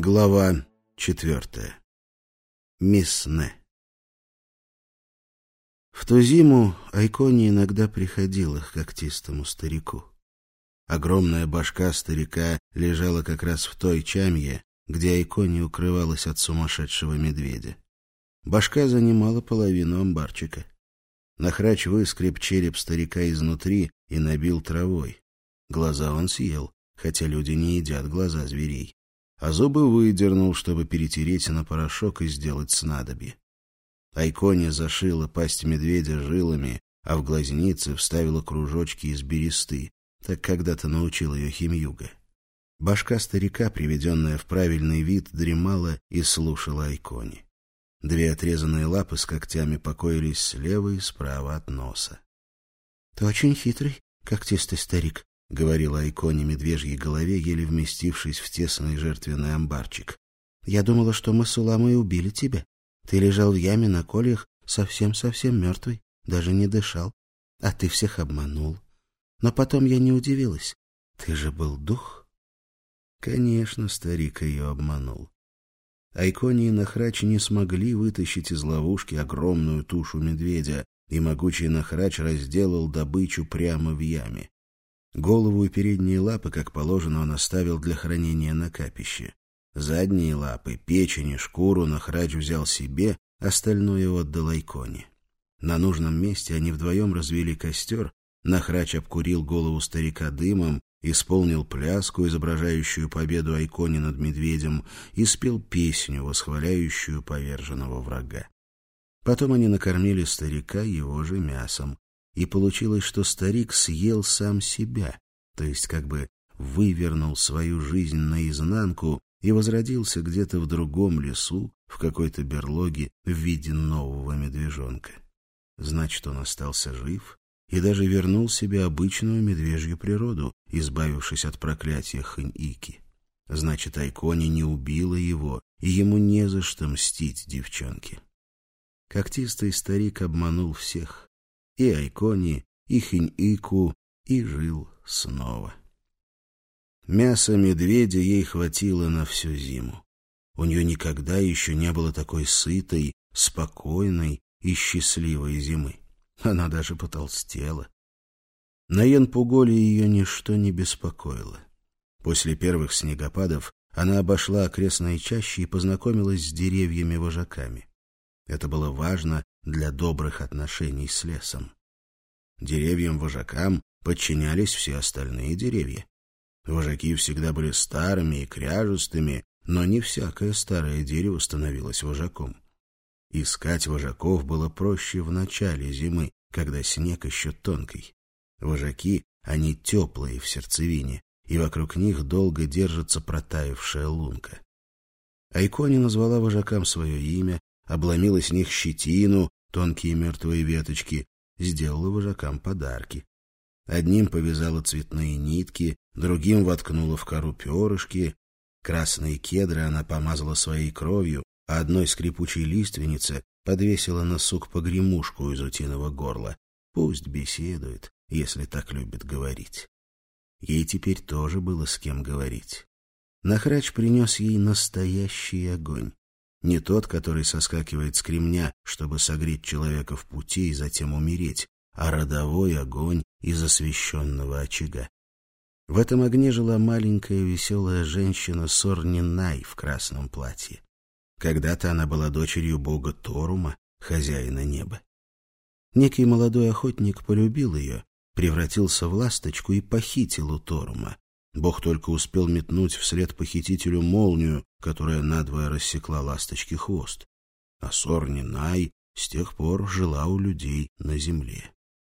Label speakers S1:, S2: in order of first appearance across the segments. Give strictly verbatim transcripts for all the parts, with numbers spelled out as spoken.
S1: Глава четвертая. Мисс Не. В ту зиму Айкони иногда приходила к когтистому старику. Огромная башка старика лежала как раз в той чамье, где Айкони укрывалась от сумасшедшего медведя. Башка занимала половину амбарчика. Нахрач выскреб череп старика изнутри и набил травой. Глаза он съел, хотя люди не едят глаза зверей. А зубы выдернул, чтобы перетереть на порошок и сделать снадобье. Айкони зашила пасть медведя жилами, а в глазницы вставила кружочки из бересты. Так когда-то научил ее Химьюга. Башка старика, приведенная в правильный вид, дремала и слушала Айкони. Две отрезанные лапы с когтями покоились слева и справа от носа. — Ты очень хитрый, когтистый старик, — говорила Айкони медвежьей голове, еле вместившись в тесный жертвенный амбарчик. — Я думала, что мы с Уламой убили тебя. Ты лежал в яме на кольях, совсем-совсем мертвый, даже не дышал. А ты всех обманул. Но потом я не удивилась. Ты же был дух. Конечно, старик ее обманул. Айкони и Нахрач не смогли вытащить из ловушки огромную тушу медведя, и могучий Нахрач разделал добычу прямо в яме. Голову и передние лапы, как положено, он оставил для хранения на капище. Задние лапы, печень и шкуру Нахрач взял себе, остальное отдал Айкони. На нужном месте они вдвоем развели костер, Нахрач обкурил голову старика дымом, исполнил пляску, изображающую победу Айкони над медведем, и спел песню, восхваляющую поверженного врага. Потом они накормили старика его же мясом, и получилось, что старик съел сам себя, то есть как бы вывернул свою жизнь наизнанку и возродился где-то в другом лесу, в какой-то берлоге в виде нового медвежонка. Значит, он остался жив и даже вернул себе обычную медвежью природу, избавившись от проклятия Хынь-Ики. Значит, Айкони не убила его, и ему не за что мстить девчонке. Когтистый старик обманул всех, и Айкони, и Хынь-Ику, и жил снова. Мяса медведя ей хватило на всю зиму. У нее никогда еще не было такой сытой, спокойной и счастливой зимы. Она даже потолстела. На Янпуголе ее ничто не беспокоило. После первых снегопадов она обошла окрестные чащи и познакомилась с деревьями-вожаками. Это было важно для добрых отношений с лесом. Деревьям-вожакам подчинялись все остальные деревья. Вожаки всегда были старыми и кряжестыми, но не всякое старое дерево становилось вожаком. Искать вожаков было проще в начале зимы, когда снег еще тонкий. Вожаки, они теплые в сердцевине, и вокруг них долго держится протаявшая лунка. Айкони назвала вожакам свое имя, обломила с них щетину, тонкие мертвые веточки, сделала вожакам подарки. Одним повязала цветные нитки, другим воткнула в кору перышки. Красные кедры она помазала своей кровью, а одной скрипучей лиственнице подвесила на сук погремушку из утиного горла. Пусть беседует, если так любит говорить. Ей теперь тоже было с кем говорить. Нахрач принес ей настоящий огонь. Не тот, который соскакивает с кремня, чтобы согреть человека в пути и затем умереть, а родовой огонь из освященного очага. В этом огне жила маленькая веселая женщина Сорни-Най в красном платье. Когда-то она была дочерью бога Торума, хозяина неба. Некий молодой охотник полюбил ее, превратился в ласточку и похитил у Торума. Бог только успел метнуть вслед похитителю молнию, которая надвое рассекла ласточке хвост. А Сорни-Най с тех пор жила у людей на земле.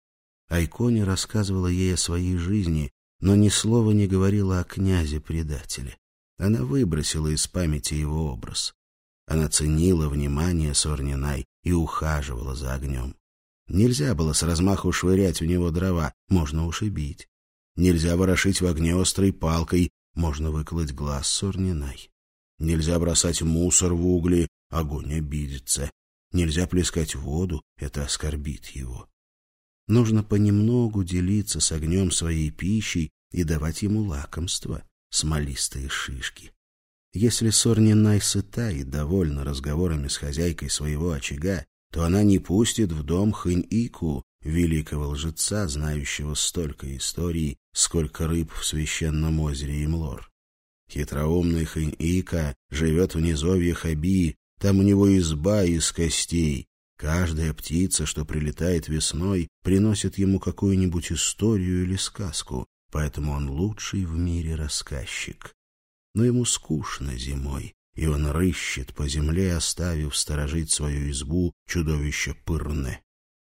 S1: Айкони рассказывала ей о своей жизни, но ни слова не говорила о князе-предателе. Она выбросила из памяти его образ. Она ценила внимание Сорни-Най и ухаживала за огнем. Нельзя было с размаху швырять в него дрова, можно ушибить. Нельзя ворошить в огне острой палкой, можно выколоть глаз Сорни-Най. Нельзя бросать мусор в угли, огонь обидится. Нельзя плескать воду, это оскорбит его. Нужно понемногу делиться с огнем своей пищей и давать ему лакомства, смолистые шишки. Если Сорнинай сыта и довольна разговорами с хозяйкой своего очага, то она не пустит в дом Хынь-Ику, великого лжеца, знающего столько историй, сколько рыб в священном озере Имлор. Хитроумный Хынь-Ика живет в низовье Хаби, там у него изба из костей. Каждая птица, что прилетает весной, приносит ему какую-нибудь историю или сказку, поэтому он лучший в мире рассказчик. Но ему скучно зимой, и он рыщет по земле, оставив сторожить свою избу чудовище Пырне.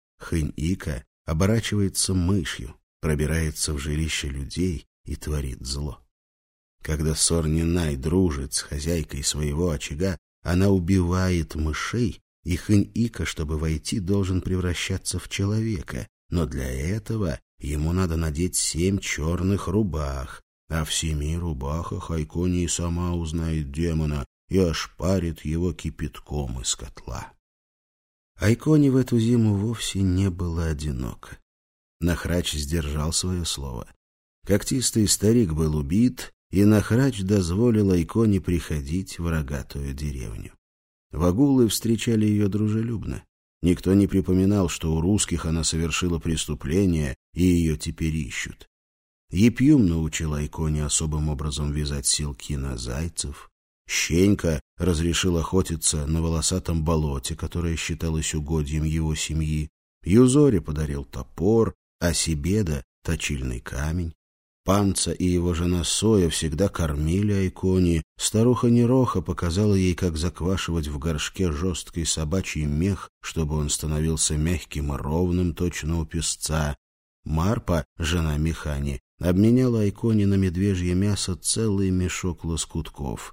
S1: Хынь-Ика оборачивается мышью, пробирается в жилище людей и творит зло. Когда Сорнинай дружит с хозяйкой своего очага, она убивает мышей, и Хынь-Ика, чтобы войти, должен превращаться в человека, но для этого ему надо надеть семь черных рубах, а в семи рубахах Айкони и сама узнает демона и ошпарит его кипятком из котла. Айкони в эту зиму вовсе не было одиноко. Нахрач сдержал свое слово. Когтистый старик был убит, и Нахрач дозволил Айкони приходить в рогатую деревню. Вагулы встречали ее дружелюбно. Никто не припоминал, что у русских она совершила преступление, и ее теперь ищут. Епьюм научил Айкони особым образом вязать силки на зайцев. Щенька разрешил охотиться на волосатом болоте, которое считалось угодьем его семьи. Юзори подарил топор, а Сибеда — точильный камень. Панца и его жена Соя всегда кормили Айкони. Старуха Нероха показала ей, как заквашивать в горшке жесткий собачий мех, чтобы он становился мягким и ровным, точно у песца. Марпа, жена Михани, обменяла Айкони на медвежье мясо целый мешок лоскутков.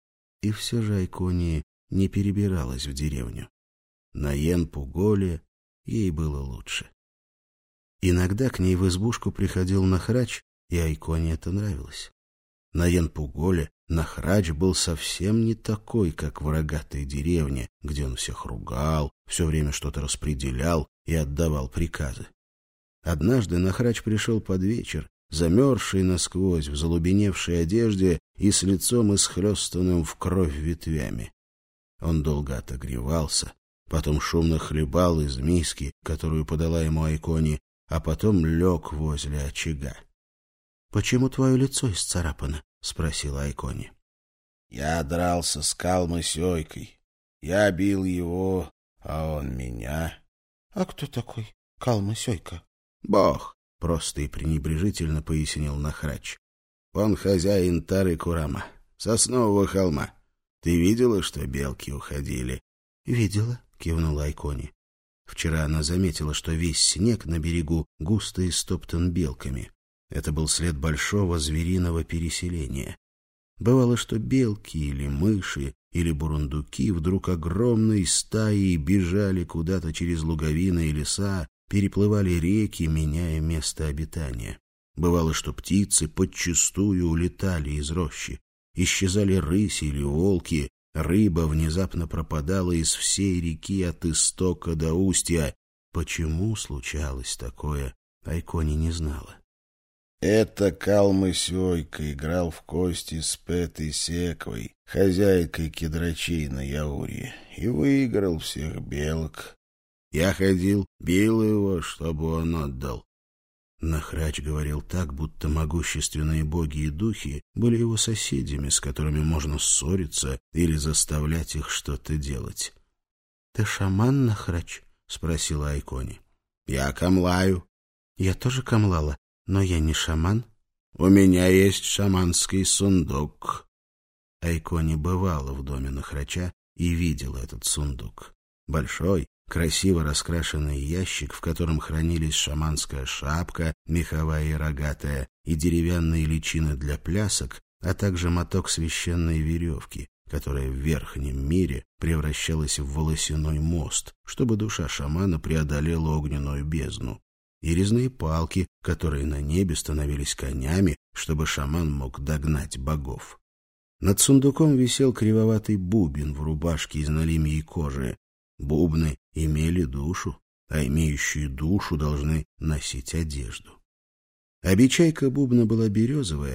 S1: И все же Айкони не перебиралась в деревню. На Йен-Пуголе ей было лучше. Иногда к ней в избушку приходил Нахрач, и Айкони это нравилось. На Йен-Пуголе Нахрач был совсем не такой, как в рогатой деревне, где он всех ругал, все время что-то распределял и отдавал приказы. Однажды Нахрач пришел под вечер, замерзший насквозь, в залубеневшей одежде и с лицом исхлестанным в кровь ветвями. Он долго отогревался, потом шумно хлебал из миски, которую подала ему Айкони, а потом лег возле очага. — Почему твое лицо исцарапано? — спросила Айкони. — Я дрался с Калмы-Сёйкой. Я бил его, а он меня. — А кто такой Калмы-Сёйка? — Бог, — просто и пренебрежительно пояснил Нахрач. — Он хозяин Тары-Курама, Соснового холма. Ты видела, что белки уходили? — Видела, — кивнула Айкони. Вчера она заметила, что весь снег на берегу густо истоптан белками. Это был след большого звериного переселения. Бывало, что белки или мыши или бурундуки вдруг огромной стаей бежали куда-то через луговины и леса, переплывали реки, меняя место обитания. Бывало, что птицы подчистую улетали из рощи. Исчезали рыси или волки, рыба внезапно пропадала из всей реки от истока до устья. Почему случалось такое, Айкони не знала. Это Калмы-Сёйка играл в кости с Пэтой Секвой, хозяйкой кедрачей на Яурье, и выиграл всех белок. Я ходил, бил его, чтобы он отдал. Нахрач говорил так, будто могущественные боги и духи были его соседями, с которыми можно ссориться или заставлять их что-то делать. — Ты шаман, Нахрач? — спросила Айкони. — Я камлаю. — Я тоже камлала. Но я не шаман. У меня есть шаманский сундук. Айкони бывала в доме Нахрача и видела этот сундук. Большой, красиво раскрашенный ящик, в котором хранились шаманская шапка, меховая и рогатая, и деревянные личины для плясок, а также моток священной веревки, которая в верхнем мире превращалась в волосяной мост, чтобы душа шамана преодолела огненную бездну. И резные палки, которые на небе становились конями, чтобы шаман мог догнать богов. Над сундуком висел кривоватый бубен в рубашке из налимьей кожи. Бубны имели душу, а имеющие душу должны носить одежду. Обечайка бубна была березовая,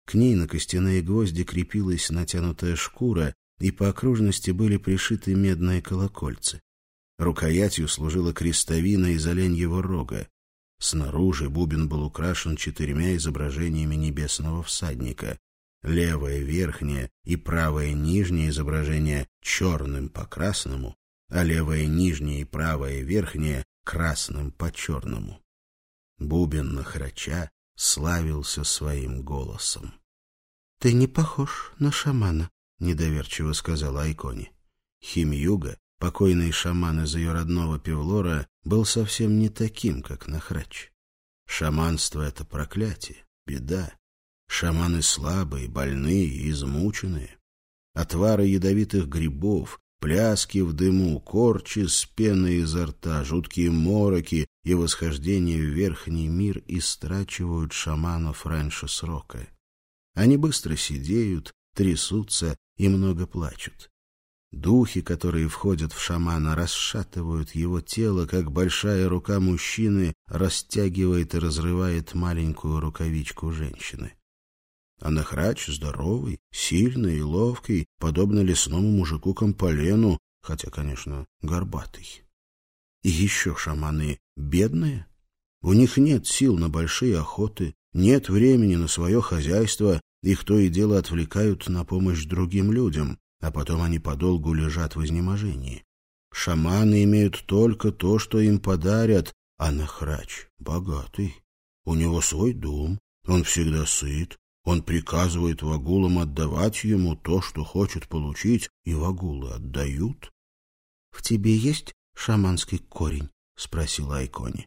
S1: К ней на костяные гвозди крепилась натянутая шкура, и по окружности были пришиты медные колокольцы. Рукоятью служила крестовина из оленьего рога. Снаружи бубен был украшен четырьмя изображениями небесного всадника. Левое верхнее и правое нижнее изображение черным по красному, а левое нижнее и правое верхнее красным по черному. Бубен Нахрача славился своим голосом. — Ты не похож на шамана, — недоверчиво сказала Айкони. Химьюга, покойный шаман из ее родного Певлора, был совсем не таким, как Нахрач. Шаманство — это проклятие, беда. Шаманы слабые, больные и измученные. Отвары ядовитых грибов, пляски в дыму, корчи с пеной изо рта, жуткие мороки и восхождение в верхний мир истрачивают шаманов раньше срока. Они быстро сидеют, трясутся и много плачут. Духи, которые входят в шамана, расшатывают его тело, как большая рука мужчины растягивает и разрывает маленькую рукавичку женщины. А Нахрач здоровый, сильный и ловкий, подобно лесному мужику Кампалену, хотя, конечно, горбатый. И еще шаманы бедные. У них нет сил на большие охоты, нет времени на свое хозяйство, их то и дело отвлекают на помощь другим людям, а потом они подолгу лежат в изнеможении. Шаманы имеют только то, что им подарят, а Нахрач богатый. У него свой дом, он всегда сыт, он приказывает вагулам отдавать ему то, что хочет получить, и вагулы отдают. — В тебе есть шаманский корень? — спросила Айкони.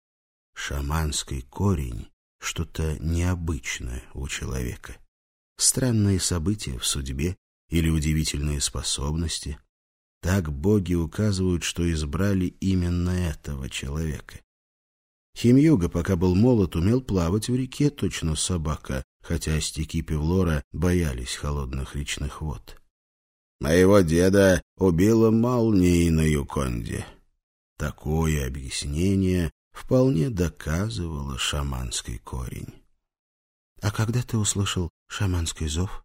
S1: Шаманский корень — что-то необычное у человека. Странные события в судьбе или удивительные способности. Так боги указывают, что избрали именно этого человека. Химьюга, пока был молод, умел плавать в реке, точно собака, хотя остяки Певлора боялись холодных речных вод. «Моего деда убила молнией на Юконде». Такое объяснение вполне доказывало шаманский корень. «А когда ты услышал шаманский зов?»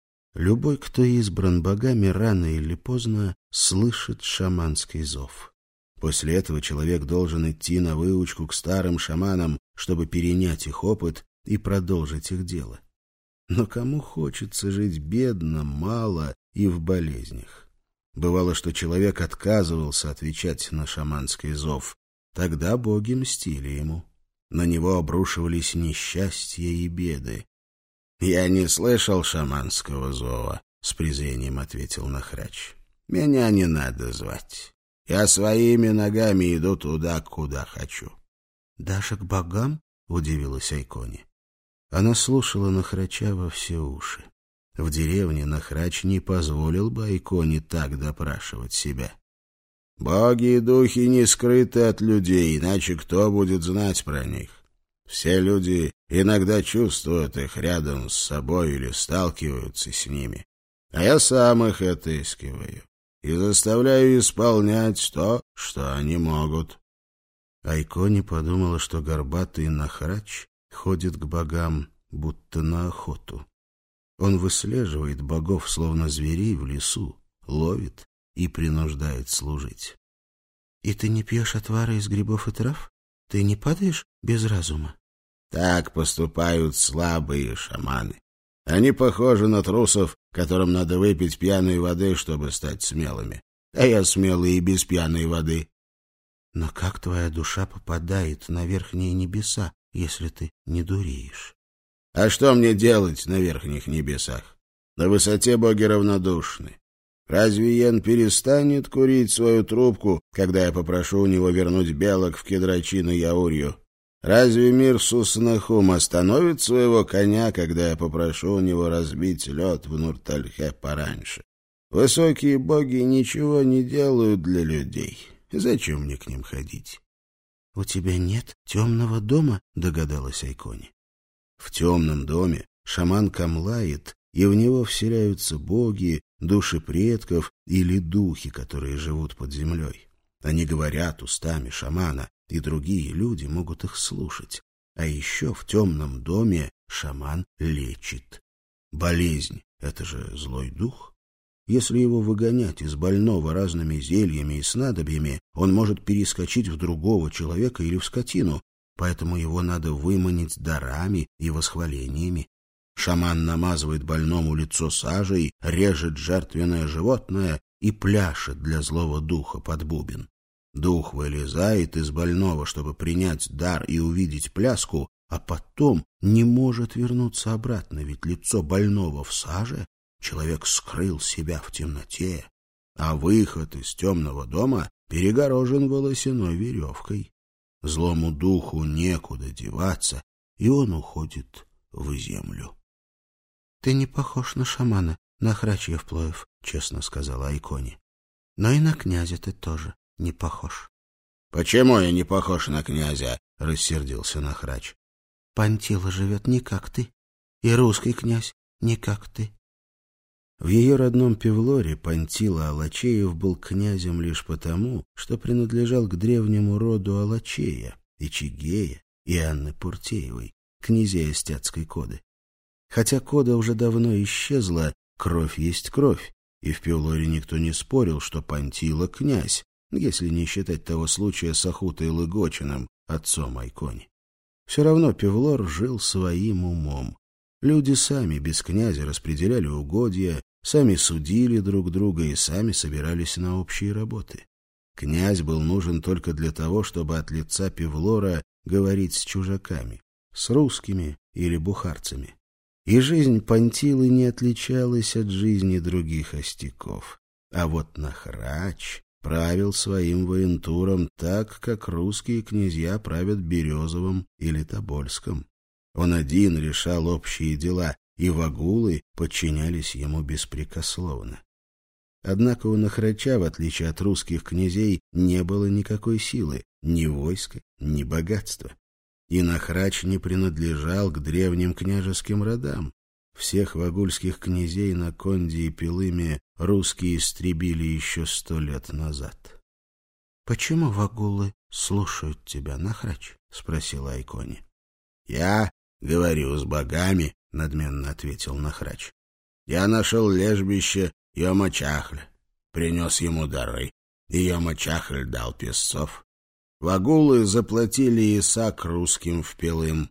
S1: Любой, кто избран богами, рано или поздно слышит шаманский зов. После этого человек должен идти на выучку к старым шаманам, чтобы перенять их опыт и продолжить их дело. Но кому хочется жить бедно, мало и в болезнях? Бывало, что человек отказывался отвечать на шаманский зов. Тогда боги мстили ему. На него обрушивались несчастья и беды. — Я не слышал шаманского зова, — с презрением ответил Нахрач. — Меня не надо звать. Я своими ногами иду туда, куда хочу. — Даже к богам? — удивилась Айкони. Она слушала Нахрача во все уши. В деревне Нахрач не позволил бы Айкони так допрашивать себя. — Боги и духи не скрыты от людей, иначе кто будет знать про них? Все люди иногда чувствуют их рядом с собой или сталкиваются с ними. А я сам их отыскиваю и заставляю исполнять то, что они могут. Айкони подумала, что горбатый Нахрач ходит к богам, будто на охоту. Он выслеживает богов, словно зверей в лесу, ловит и принуждает служить. — И ты не пьешь отвары из грибов и трав? Ты не падаешь без разума? Так поступают слабые шаманы. Они похожи на трусов, которым надо выпить пьяной воды, чтобы стать смелыми. А я смелый и без пьяной воды. Но как твоя душа попадает на верхние небеса, если ты не дуреешь? А что мне делать на верхних небесах? На высоте боги равнодушны. Разве Йен перестанет курить свою трубку, когда я попрошу у него вернуть белок в Кедрачи на Яурью? Разве мир Суснахум остановит своего коня, когда я попрошу у него разбить лед в Нуртальхе пораньше? Высокие боги ничего не делают для людей. Зачем мне к ним ходить? — У тебя нет темного дома? — догадалась Айкони. В темном доме шаман камлает, и в него вселяются боги, души предков или духи, которые живут под землей. Они говорят устами шамана, и другие люди могут их слушать. А еще в темном доме шаман лечит Болезнь — это же злой дух. Если его выгонять из больного разными зельями и снадобьями, он может перескочить в другого человека или в скотину, поэтому его надо выманить дарами и восхвалениями. Шаман намазывает больному лицо сажей, режет жертвенное животное и пляшет для злого духа под бубен. Дух вылезает из больного, чтобы принять дар и увидеть пляску, а потом не может вернуться обратно, ведь лицо больного в саже, человек скрыл себя в темноте, а выход из темного дома перегорожен волосяной веревкой. Злому духу некуда деваться, и он уходит в землю. — Ты не похож на шамана, на Нахрач Евплоев, — честно сказала Айкони. — Но и на князя ты тоже не похож. — Почему я не похож на князя? — рассердился Нахрач. — Пантила живет не как ты, и русский князь не как ты. В ее родном Певлоре Пантила Алачеев был князем лишь потому, что принадлежал к древнему роду Алачея, Ичигея и Анны Пуртеевой, князей Остяцкой коды. Хотя кода уже давно исчезла, кровь есть кровь, и в Певлоре никто не спорил, что Пантила — князь, если не считать того случая с Ахутой Лыгочиным, отцом Айкони. Все равно Певлор жил своим умом. Люди сами без князя распределяли угодья, сами судили друг друга и сами собирались на общие работы. Князь был нужен только для того, чтобы от лица Певлора говорить с чужаками, с русскими или бухарцами. И жизнь Пантилы не отличалась от жизни других остяков. А вот Нахрач правил своим воентуром так, как русские князья правят Березовым или Тобольском. Он один решал общие дела, и вагулы подчинялись ему беспрекословно. Однако у Нахрача, в отличие от русских князей, не было никакой силы, ни войска, ни богатства. И Нахрач не принадлежал к древним княжеским родам. Всех вагульских князей на Конде и Пилыме русские истребили еще сто лет назад. — Почему вагулы слушают тебя, Нахрач? — спросила Айкони. — Я говорю с богами, — надменно ответил Нахрач. — Я нашел лежбище Йома-Чахля, принес ему дары, и Йома-Чахль дал песцов. Вагулы заплатили Исаак русским в Пилым.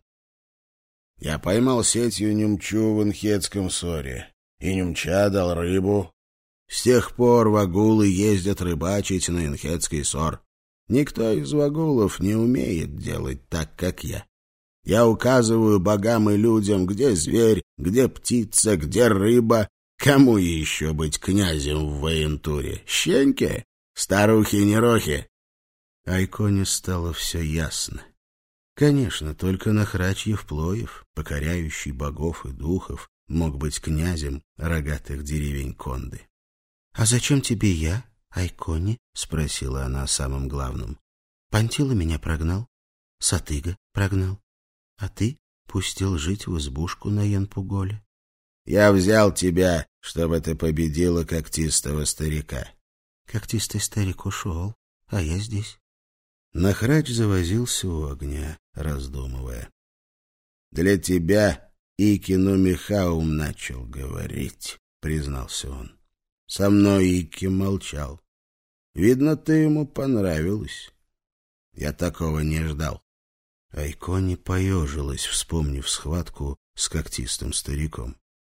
S1: Я поймал сетью Нюмчу в Инхетском соре, и Нюмча дал рыбу. С тех пор вагулы ездят рыбачить на Инхетский сор. Никто из вагулов не умеет делать так, как я. Я указываю богам и людям, где зверь, где птица, где рыба. Кому еще быть князем в воентуре? Щеньке? Старухи-нерохи? Айконе стало все ясно. Конечно, только Нахрач Евплоев, покоряющий богов и духов, мог быть князем рогатых деревень Конды. — А зачем тебе я, Айкони? — спросила она о самом главном. — Пантила меня прогнал, Сатыга прогнал, а ты пустил жить в избушку на Янпуголе. — Я взял тебя, чтобы ты победила когтистого старика. — Когтистый старик ушел, а я здесь. Нахрач завозился у огня, раздумывая. — Для тебя Икину Михаум начал говорить, — признался он. — Со мной Ики молчал. Видно, ты ему понравилась. Я такого не ждал. Айкони поежилась, вспомнив схватку с когтистым стариком.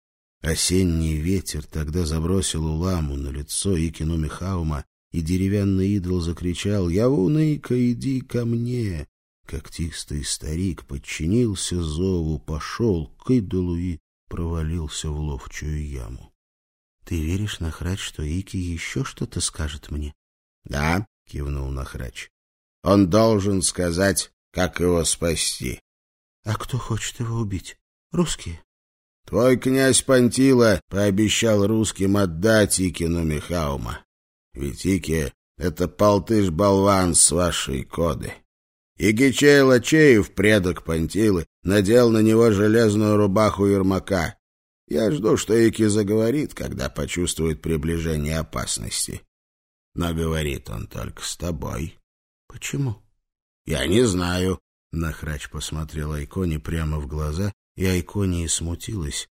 S1: Осенний ветер тогда забросил уламу на лицо Икину Михаума, и деревянный идол закричал: «Явуна-Ика, иди ко мне!» Когтистый старик подчинился зову, пошел к идолу и провалился в ловчую яму. — Ты веришь, Нахрач, что Ики еще что-то скажет мне? — Да, — кивнул Нахрач. — Он должен сказать, как его спасти. — А кто хочет его убить? Русские? — Твой князь Пантила пообещал русским отдать Икину Михаума. Ведь Ики — это полтыш-болван с вашей коды. Игичей Лачеев, предок Пантилы, надел на него железную рубаху Ермака. Я жду, что Ики заговорит, когда почувствует приближение опасности. Но говорит он только с тобой. — Почему? — Я не знаю. Нахрач посмотрел Айкони прямо в глаза, и Айкони смутилась,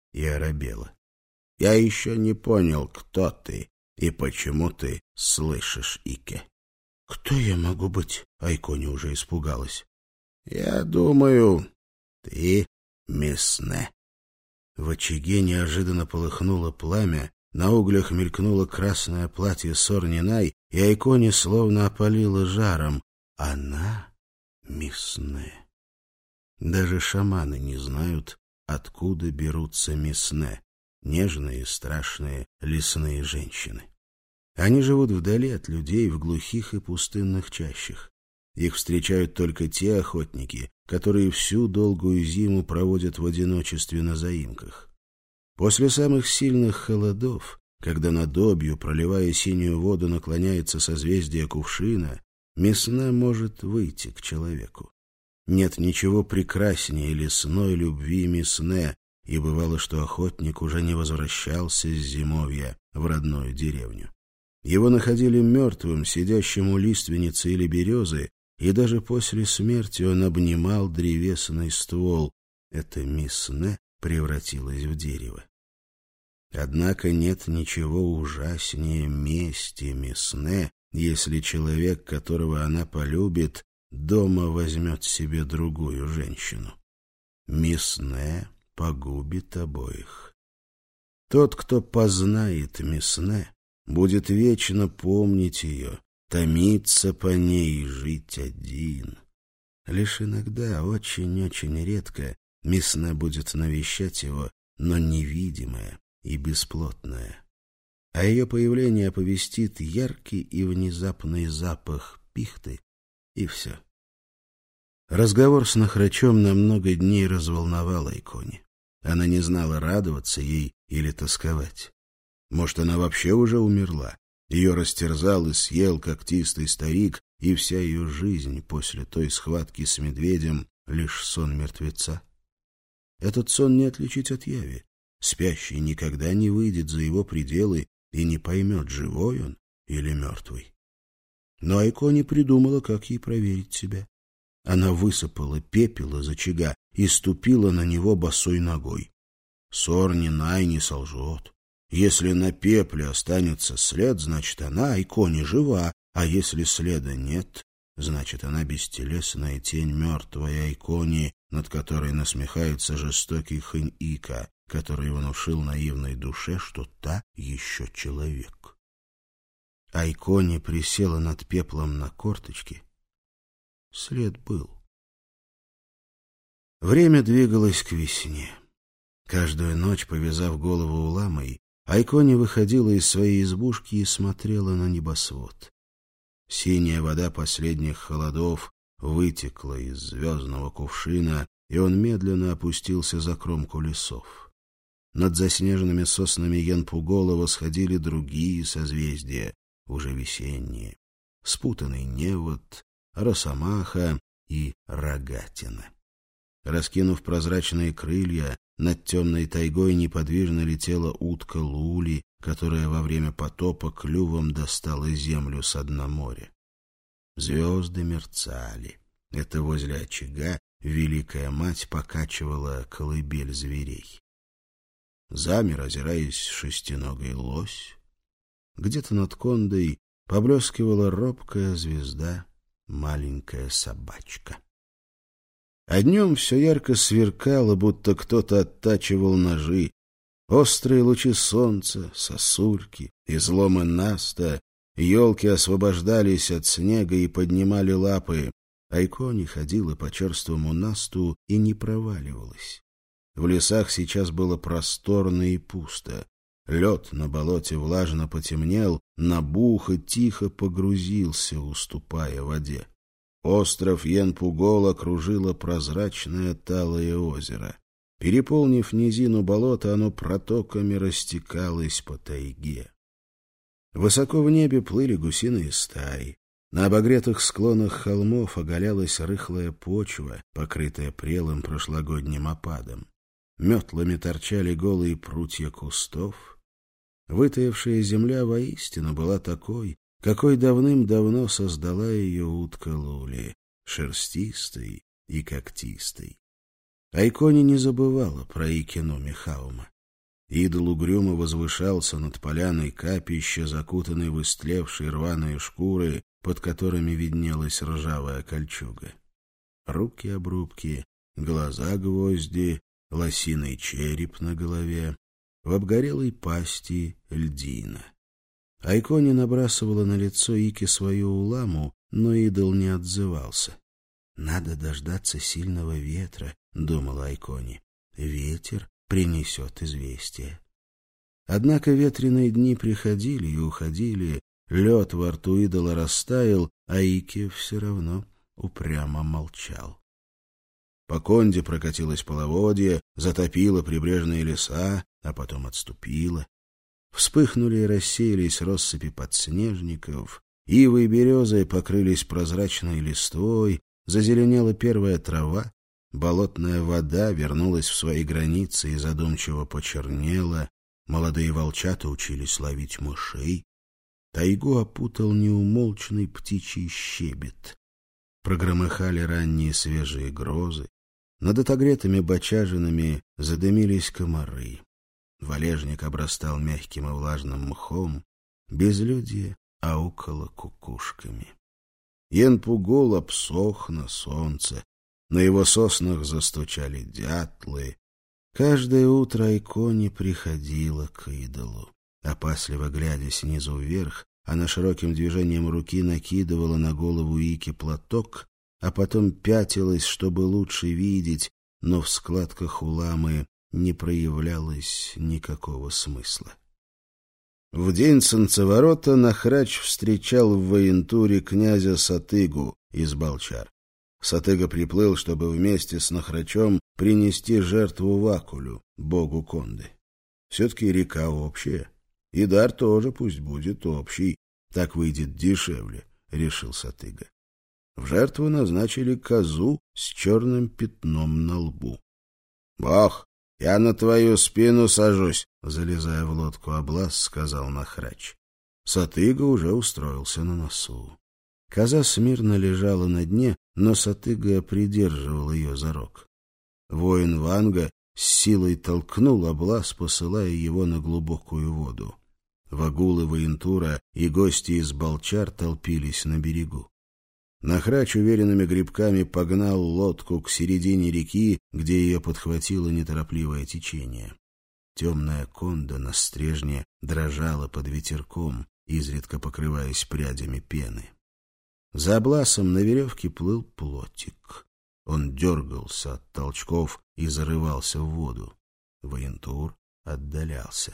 S1: и оробела. «Я еще не понял, кто ты и почему ты слышишь, Ике». «Кто я могу быть?» — Айкони уже испугалась. «Я думаю, ты Мисне». В очаге неожиданно полыхнуло пламя, на углях мелькнуло красное платье Сорнинай, и Айкони словно опалило жаром. Она Мисне. Даже шаманы не знают, откуда берутся Мисне, нежные, страшные лесные женщины. Они живут вдали от людей в глухих и пустынных чащах. Их встречают только те охотники, которые всю долгую зиму проводят в одиночестве на заимках. После самых сильных холодов, когда над Обью, проливая синюю воду, наклоняется созвездие Кувшина, Мисне может выйти к человеку. Нет ничего прекраснее лесной любви Мисне, и бывало, что охотник уже не возвращался с зимовья в родную деревню. Его находили мертвым, сидящим у лиственницы или березы, и даже после смерти он обнимал древесный ствол. Это Мисне превратилась в дерево. Однако нет ничего ужаснее мести Мисне, если человек, которого она полюбит, дома возьмет себе другую женщину. Мисне погубит обоих. Тот, кто познает Мисне, будет вечно помнить ее, томиться по ней и жить один. Лишь иногда, очень-очень редко, Мисне будет навещать его, но невидимая и бесплотная. А ее появление оповестит яркий и внезапный запах пихты, и все. Разговор с Нахрачом на много дней разволновал Айкони. Она не знала, радоваться ей или тосковать. Может, она вообще уже умерла. Ее растерзал и съел когтистый старик, и вся ее жизнь после той схватки с медведем — лишь сон мертвеца. Этот сон не отличить от яви. Спящий никогда не выйдет за его пределы и не поймет, живой он или мертвый. Но Айкони придумала, как ей проверить себя. Она высыпала пепел из очага и ступила на него босой ногой. Сорнинай не солжет. Если на пепле останется след, значит, она, Айкони, жива, а если следа нет, значит, она бестелесная тень мертвой Айкони, над которой насмехается жестокий Хэнь-Ика, который внушил наивной душе, что та еще человек. Айкони присела над пеплом на корточки. След был. Время двигалось к весне. Каждую ночь, повязав голову уламой, Айкони выходила из своей избушки и смотрела на небосвод. Синяя вода последних холодов вытекла из звездного кувшина, и он медленно опустился за кромку лесов. Над заснеженными соснами Янпугола восходили другие созвездия, уже весенние. Спутанный Невод, Росомаха и Рогатина. Раскинув прозрачные крылья, над темной тайгой неподвижно летела утка Лули, которая во время потопа клювом достала землю со дна моря. Звезды мерцали. Это возле очага Великая Мать покачивала колыбель зверей. Замер, озираясь, шестиногий лось. Где-то над Кондой поблескивала робкая звезда, маленькая собачка. А днем все ярко сверкало, будто кто-то оттачивал ножи. Острые лучи солнца, сосульки, изломы наста, елки освобождались от снега и поднимали лапы. Айкони ходила по черствому насту и не проваливалась. В лесах сейчас было просторно и пусто. Лед на болоте влажно потемнел, набух и тихо погрузился, уступая воде. Остров Янпугол окружило прозрачное талое озеро. Переполнив низину болота, оно протоками растекалось по тайге. Высоко в небе плыли гусиные стаи. На обогретых склонах холмов оголялась рыхлая почва, покрытая прелым прошлогодним опадом. Метлами торчали голые прутья кустов. Вытаявшая земля воистину была такой, какой давным-давно создала ее утка Лули, шерстистой и когтистой. Айкони не забывала про Икину Михаума. Идол угрюмо возвышался над поляной капища, закутанной в истлевшие рваные шкуры, под которыми виднелась ржавая кольчуга. Руки-обрубки, глаза-гвозди, лосиный череп на голове, в обгорелой пасти льдина. Айкони набрасывала на лицо Ики свою уламу, но идол не отзывался. «Надо дождаться сильного ветра», — думала Айкони. «Ветер принесет известие». Однако ветреные дни приходили и уходили, лед во рту идола растаял, а Ики все равно упрямо молчал. По Конде прокатилось половодье, затопило прибрежные леса, а потом отступило. Вспыхнули и рассеялись россыпи подснежников, ивы и березы покрылись прозрачной листвой, зазеленела первая трава, болотная вода вернулась в свои границы и задумчиво почернела, молодые волчата учились ловить мышей. Тайгу опутал неумолчный птичий щебет. Прогромыхали ранние свежие грозы, над отогретыми бочажинами задымились комары. Валежник обрастал мягким и влажным мхом, безлюдье аукало кукушками. Янпугул обсох на солнце, на его соснах застучали дятлы. Каждое утро Айкони приходила к идолу. Опасливо глядя снизу вверх, она широким движением руки накидывала на голову Ики платок, а потом пятилась, чтобы лучше видеть, но в складках уламы не проявлялось никакого смысла. В день солнцеворота Нахрач встречал в воентуре князя Сатыгу из Балчар. Сатыга приплыл, чтобы вместе с Нахрачом принести жертву Вакулю, богу Конды. Все-таки река общая, и дар тоже пусть будет общий, так выйдет дешевле, — решил Сатыга. В жертву назначили козу с черным пятном на лбу. — Бог, я на твою спину сажусь, — залезая в лодку Облас, сказал Нахрач. Сатыга уже устроился на носу. Коза смирно лежала на дне, но Сатыга придерживал ее за рог. Воин Ванга с силой толкнул Облас, посылая его на глубокую воду. Вагулы воентура и гости из Балчар толпились на берегу. Нахрач уверенными гребками погнал лодку к середине реки, где ее подхватило неторопливое течение. Темная Конда на стрежне дрожала под ветерком, изредка покрываясь прядями пены. За Обласом на веревке плыл плотик. Он дергался от толчков и зарывался в воду. Воентур отдалялся.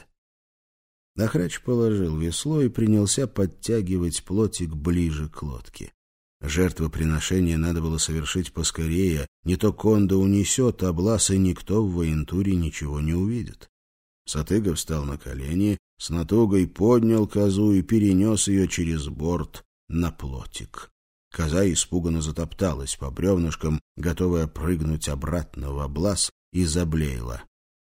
S1: Нахрач положил весло и принялся подтягивать плотик ближе к лодке. Жертвоприношение надо было совершить поскорее, не то Конда унесет Облас, и никто в воентуре ничего не увидит. Сатыга встал на колени, с натугой поднял козу и перенес ее через борт на плотик. Коза испуганно затопталась по бревнышкам, готовая прыгнуть обратно в Облас, и заблеяла.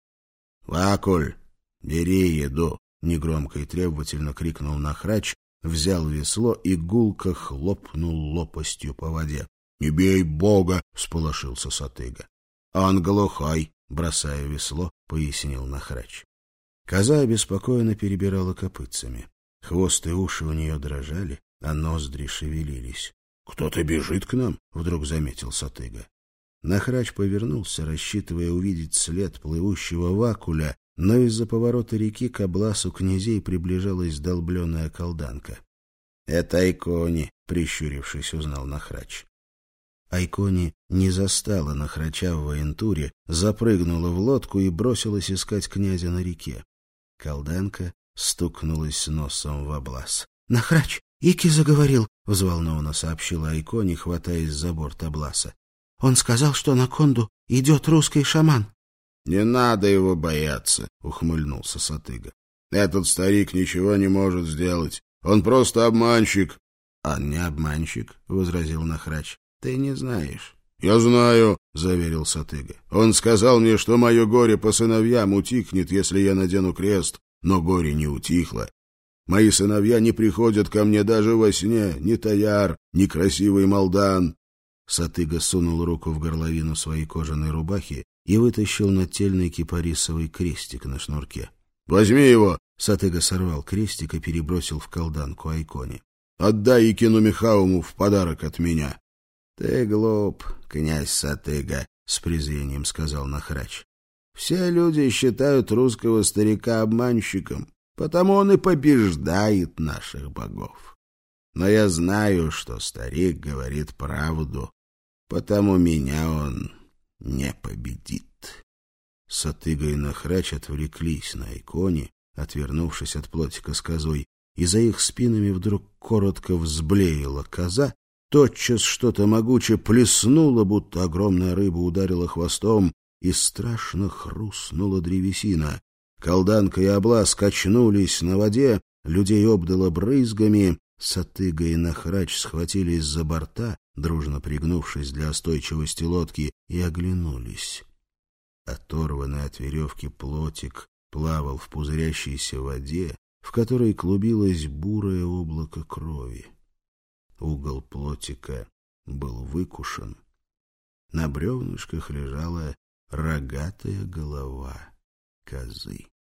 S1: — Вакуль, бери еду! — негромко и требовательно крикнул Нахрач, взял весло и гулко хлопнул лопастью по воде. — Не бей бога! — всполошился Сатыга. — Он глухой! — бросая весло, пояснил Нахрач. Коза обеспокоенно перебирала копытцами. Хвост и уши у нее дрожали, а ноздри шевелились. — Кто-то бежит к нам! — вдруг заметил Сатыга. Нахрач повернулся, рассчитывая увидеть след плывущего Вакуля, но из-за поворота реки к Обласу князей приближалась долбленная колданка. — Это Айкони, — прищурившись, узнал Нахрач. Айкони не застала Нахрача в воентуре, запрыгнула в лодку и бросилась искать князя на реке. Колданка стукнулась носом в Облас. — Нахрач, Ики заговорил, — взволнованно сообщила Айкони, хватаясь за борт Обласа. — Он сказал, что на Конду идет русский шаман. — Не надо его бояться, — ухмыльнулся Сатыга. — Этот старик ничего не может сделать. Он просто обманщик. — Он не обманщик, — возразил Нахрач. — Ты не знаешь. — Я знаю, — заверил Сатыга. — Он сказал мне, что мое горе по сыновьям утихнет, если я надену крест, но горе не утихло. Мои сыновья не приходят ко мне даже во сне, ни Таяр, ни красивый Малдан. Сатыга сунул руку в горловину своей кожаной рубахи и вытащил нательный кипарисовый крестик на шнурке. Возьми его!» Сатыга сорвал крестик и перебросил в колданку Айкони. «Отдай Икину Михауму в подарок от меня». «Ты глуп, князь Сатыга», — с презрением сказал Нахрач. «Все люди считают русского старика обманщиком, потому он и побеждает наших богов. Но я знаю, что старик говорит правду, потому меня он не победит». Сатыга и Нахрач отвлеклись на Айкони, отвернувшись от плотика с козой, и за их спинами вдруг коротко взблеяла коза, тотчас что-то могуче плеснуло, будто огромная рыба ударила хвостом, и страшно хрустнула древесина. Колданка и Облас качнулись на воде, людей обдало брызгами, Сатыга и Нахрач схватились за борта, дружно пригнувшись для остойчивости лодки, и оглянулись. Оторванный от веревки плотик плавал в пузырящейся воде, в которой клубилось бурое облако крови. Угол плотика был выкушен. На бревнышках лежала рогатая голова козы.